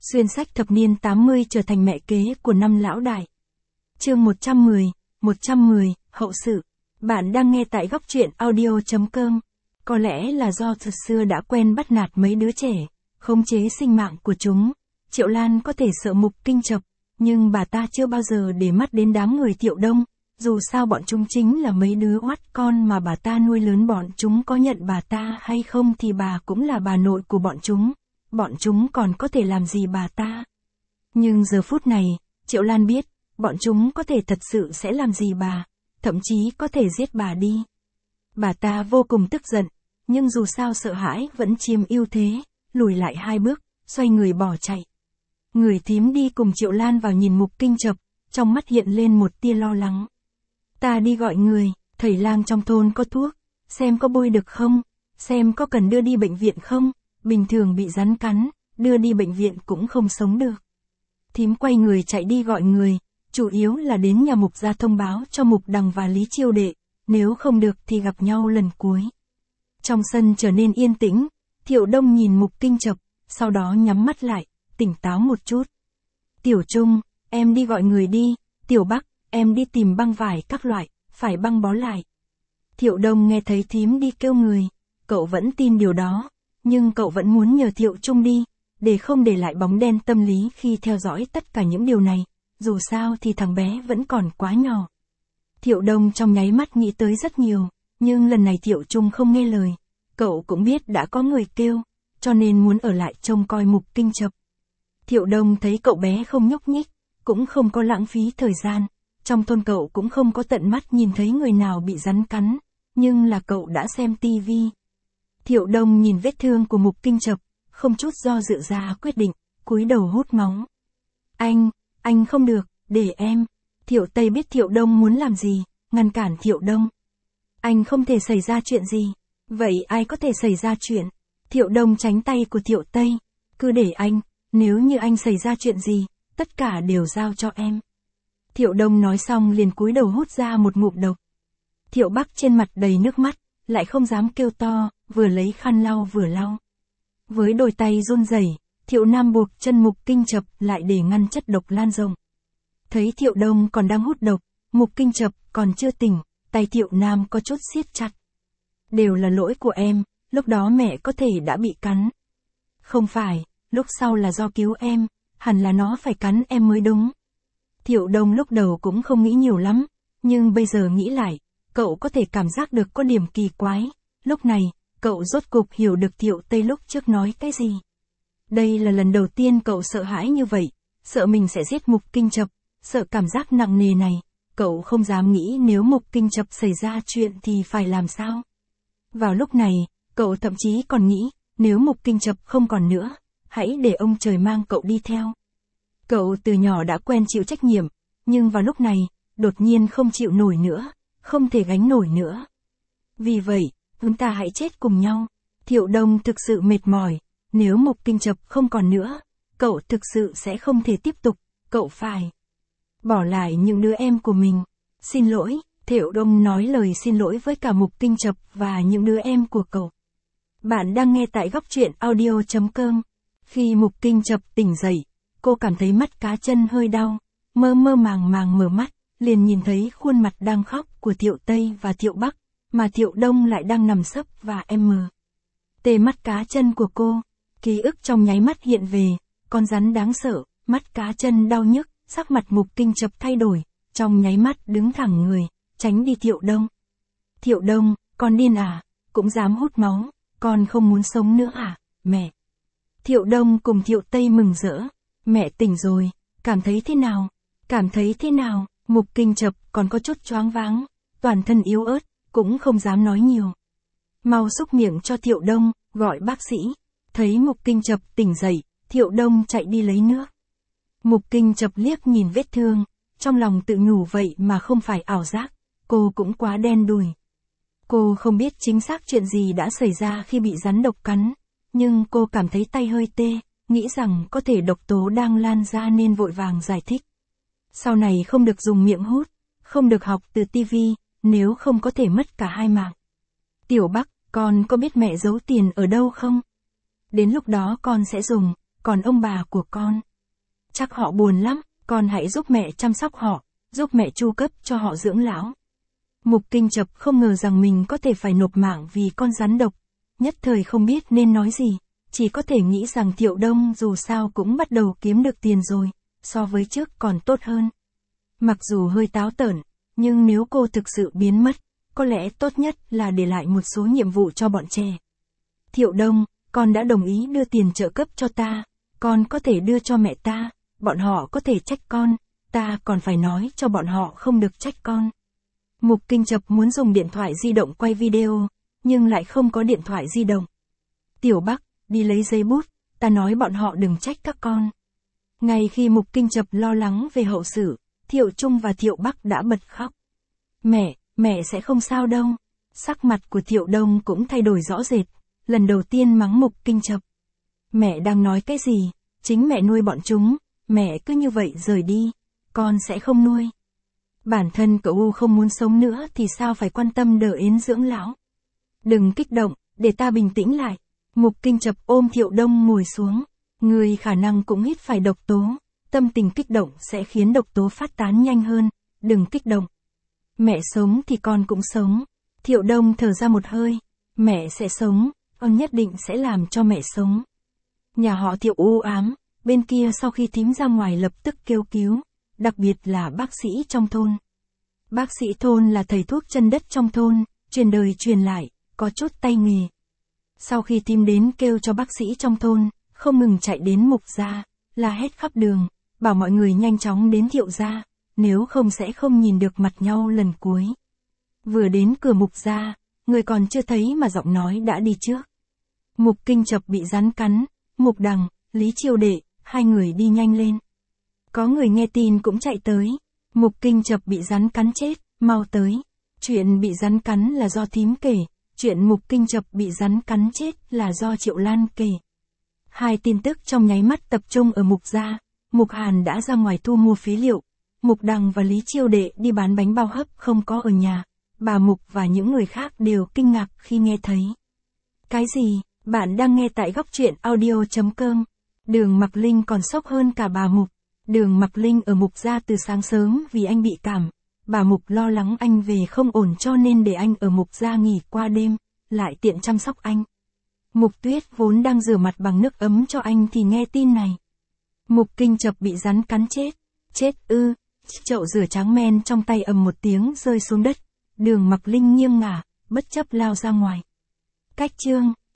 Xuyên sách thập niên 80 trở thành mẹ kế của năm lão đại. Chương 110, hậu sự. Bạn đang nghe tại góc truyện audio.com. Có lẽ là do từ xưa đã quen bắt nạt mấy đứa trẻ, khống chế sinh mạng của chúng, Triệu Lan có thể sợ Mục Kinh Chập, nhưng bà ta chưa bao giờ để mắt đến đám người Thiệu Đông, dù sao bọn chúng chính là mấy đứa oắt con mà bà ta nuôi lớn, bọn chúng có nhận bà ta hay không thì bà cũng là bà nội của bọn chúng còn có thể làm gì bà ta. Nhưng giờ phút này, Triệu Lan biết, bọn chúng có thể thật sự sẽ làm gì bà, thậm chí có thể giết bà đi. Bà ta vô cùng tức giận, nhưng dù sao sợ hãi vẫn chiếm ưu thế, lùi lại 2 bước, xoay người bỏ chạy. Người thím đi cùng Triệu Lan vào nhìn Mục Kinh Chập, trong mắt hiện lên một tia lo lắng. Ta đi gọi người, thầy lang trong thôn có thuốc, xem có bôi được không, xem có cần đưa đi bệnh viện không, bình thường bị rắn cắn, đưa đi bệnh viện cũng không sống được. Thím quay người chạy đi gọi người, chủ yếu là đến nhà Mục ra thông báo cho Mục Đằng và Lý Chiêu Đệ, nếu không được thì gặp nhau lần cuối. Trong sân trở nên yên tĩnh, Thiệu Đông nhìn Mục Kinh Chập, sau đó nhắm mắt lại, tỉnh táo một chút. Tiểu Trung, em đi gọi người đi, Tiểu Bắc, em đi tìm băng vải các loại, phải băng bó lại. Thiệu Đông nghe thấy thím đi kêu người, cậu vẫn tin điều đó, nhưng cậu vẫn muốn nhờ Thiệu Trung đi, để không để lại bóng đen tâm lý khi theo dõi tất cả những điều này, dù sao thì thằng bé vẫn còn quá nhỏ. Thiệu Đông trong nháy mắt nghĩ tới rất nhiều, nhưng lần này Thiệu Trung không nghe lời, cậu cũng biết đã có người kêu, cho nên muốn ở lại trông coi Mục Kinh Chập. Thiệu Đông thấy cậu bé không nhúc nhích, cũng không có lãng phí thời gian, trong thôn cậu cũng không có tận mắt nhìn thấy người nào bị rắn cắn, nhưng là cậu đã xem tivi. Thiệu Đông nhìn vết thương của Mục Kinh Chập, không chút do dự ra quyết định, cúi đầu hút máu. Anh không được, để em. Thiệu Tây biết Thiệu Đông muốn làm gì, ngăn cản Thiệu Đông. Anh không thể xảy ra chuyện gì, vậy ai có thể xảy ra chuyện? Thiệu Đông tránh tay của Thiệu Tây, cứ để anh, nếu như anh xảy ra chuyện gì, tất cả đều giao cho em. Thiệu Đông nói xong liền cúi đầu hút ra một ngụm độc. Thiệu Bắc trên mặt đầy nước mắt, lại không dám kêu to, vừa lấy khăn lau vừa lau. Với đôi tay run rẩy, Thiệu Nam buộc chân Mục Kinh Chập lại để ngăn chất độc lan rộng. Thấy Thiệu Đông còn đang hút độc, Mục Kinh Chập còn chưa tỉnh, tay Thiệu Nam có chút siết chặt. Đều là lỗi của em, lúc đó mẹ có thể đã bị cắn. Không phải, lúc sau là do cứu em, hẳn là nó phải cắn em mới đúng. Thiệu Đông lúc đầu cũng không nghĩ nhiều lắm, nhưng bây giờ nghĩ lại, cậu có thể cảm giác được có điểm kỳ quái. Lúc này, cậu rốt cục hiểu được Thiệu Tây lúc trước nói cái gì. Đây là lần đầu tiên cậu sợ hãi như vậy, sợ mình sẽ giết Mục Kinh Chập, sợ cảm giác nặng nề này, cậu không dám nghĩ nếu Mục Kinh Chập xảy ra chuyện thì phải làm sao. Vào lúc này, cậu thậm chí còn nghĩ, nếu Mục Kinh Chập không còn nữa, hãy để ông trời mang cậu đi theo. Cậu từ nhỏ đã quen chịu trách nhiệm, nhưng vào lúc này, đột nhiên không chịu nổi nữa, không thể gánh nổi nữa. Vì vậy, chúng ta hãy chết cùng nhau. Thiệu Đông thực sự mệt mỏi, nếu Mục Kinh Chập không còn nữa, cậu thực sự sẽ không thể tiếp tục, cậu phải bỏ lại những đứa em của mình. Xin lỗi, Thiệu Đông nói lời xin lỗi với cả Mục Kinh Chập và những đứa em của cậu. Bạn đang nghe tại góc truyện audio.com. Khi Mục Kinh Chập tỉnh dậy, cô cảm thấy mắt cá chân hơi đau, mơ mơ màng màng mở mắt, liền nhìn thấy khuôn mặt đang khóc của Thiệu Tây và Thiệu Bắc, mà Thiệu Đông lại đang nằm sấp và tê mắt cá chân của cô. Ký ức trong nháy mắt hiện về, con rắn đáng sợ, mắt cá chân đau nhức, sắc mặt Mục Kinh Chập thay đổi, trong nháy mắt đứng thẳng người, tránh đi Thiệu Đông. Thiệu Đông, con điên à, cũng dám hút máu, con không muốn sống nữa à, mẹ. Thiệu Đông cùng Thiệu Tây mừng rỡ, mẹ tỉnh rồi, cảm thấy thế nào, Mục Kinh Chập còn có chút choáng váng, toàn thân yếu ớt, cũng không dám nói nhiều. Mau xúc miệng cho Thiệu Đông, gọi bác sĩ. Thấy Mục Kinh Chập tỉnh dậy, Thiệu Đông chạy đi lấy nước. Mục Kinh Chập liếc nhìn vết thương, trong lòng tự nhủ vậy mà không phải ảo giác, cô cũng quá đen đủi. Cô không biết chính xác chuyện gì đã xảy ra khi bị rắn độc cắn, nhưng cô cảm thấy tay hơi tê, nghĩ rằng có thể độc tố đang lan ra nên vội vàng giải thích. Sau này không được dùng miệng hút, không được học từ tivi, nếu không có thể mất cả 2 mạng. Tiểu Bắc, con có biết mẹ giấu tiền ở đâu không? Đến lúc đó con sẽ dùng, còn ông bà của con. Chắc họ buồn lắm, con hãy giúp mẹ chăm sóc họ, giúp mẹ chu cấp cho họ dưỡng lão. Mục Kinh Chập không ngờ rằng mình có thể phải nộp mạng vì con rắn độc, nhất thời không biết nên nói gì, chỉ có thể nghĩ rằng Thiệu Đông dù sao cũng bắt đầu kiếm được tiền rồi, so với trước còn tốt hơn. Mặc dù hơi táo tởn, nhưng nếu cô thực sự biến mất, có lẽ tốt nhất là để lại một số nhiệm vụ cho bọn trẻ. Thiệu Đông, con đã đồng ý đưa tiền trợ cấp cho ta, con có thể đưa cho mẹ ta, bọn họ có thể trách con, ta còn phải nói cho bọn họ không được trách con. Mục Kinh Chập muốn dùng điện thoại di động quay video, nhưng lại không có điện thoại di động. Tiểu Bắc, đi lấy giấy bút, ta nói bọn họ đừng trách các con. Ngay khi Mục Kinh Chập lo lắng về hậu sự, Thiệu Trung và Thiệu Bắc đã bật khóc. Mẹ sẽ không sao đâu. Sắc mặt của Thiệu Đông cũng thay đổi rõ rệt, lần đầu tiên mắng Mục Kinh Chập. Mẹ đang nói cái gì, chính mẹ nuôi bọn chúng, mẹ cứ như vậy rời đi, con sẽ không nuôi. Bản thân cậu không muốn sống nữa thì sao phải quan tâm đỡ Yến dưỡng lão. Đừng kích động, để ta bình tĩnh lại. Mục Kinh Chập ôm Thiệu Đông ngồi xuống, người khả năng cũng hít phải độc tố, tâm tình kích động sẽ khiến độc tố phát tán nhanh hơn, đừng kích động. Mẹ sống thì con cũng sống. Thiệu Đông thở ra một hơi, mẹ sẽ sống, con nhất định sẽ làm cho mẹ sống. Nhà họ Thiệu u ám, bên kia sau khi thím ra ngoài lập tức kêu cứu, đặc biệt là bác sĩ trong thôn. Bác sĩ thôn là thầy thuốc chân đất trong thôn, truyền đời truyền lại, có chút tay nghề. Sau khi thím đến kêu cho bác sĩ trong thôn, không ngừng chạy đến Mục gia, la hét khắp đường, bảo mọi người nhanh chóng đến Thiệu gia, nếu không sẽ không nhìn được mặt nhau lần cuối. Vừa đến cửa Mục gia, người còn chưa thấy mà giọng nói đã đi trước. Mục Kinh Chập bị rắn cắn, Mục Đằng, Lý Chiêu Đệ, hai người đi nhanh lên. Có người nghe tin cũng chạy tới. Mục Kinh Chập bị rắn cắn chết, mau tới. Chuyện bị rắn cắn là do thím kể, chuyện Mục Kinh Chập bị rắn cắn chết là do Triệu Lan kể. Hai tin tức trong nháy mắt tập trung ở Mục gia. Mục Hàn đã ra ngoài thu mua phế liệu. Mục Đằng và Lý Chiêu Đệ đi bán bánh bao hấp không có ở nhà. Bà Mục và những người khác đều kinh ngạc khi nghe thấy. Cái gì? Bạn đang nghe tại góc truyện audio.com. Đường Mặc Linh còn sốc hơn cả bà Mục. Đường Mặc Linh ở Mục gia từ sáng sớm vì anh bị cảm. Bà Mục lo lắng anh về không ổn cho nên để anh ở Mục gia nghỉ qua đêm, lại tiện chăm sóc anh. Mục Tuyết vốn đang rửa mặt bằng nước ấm cho anh thì nghe tin này. Mục Kinh Chập bị rắn cắn chết. Chết ư? Chậu rửa tráng men trong tay ầm một tiếng rơi xuống đất. Đường Mặc Linh nghiêng ngả, bất chấp lao ra ngoài. Cách chương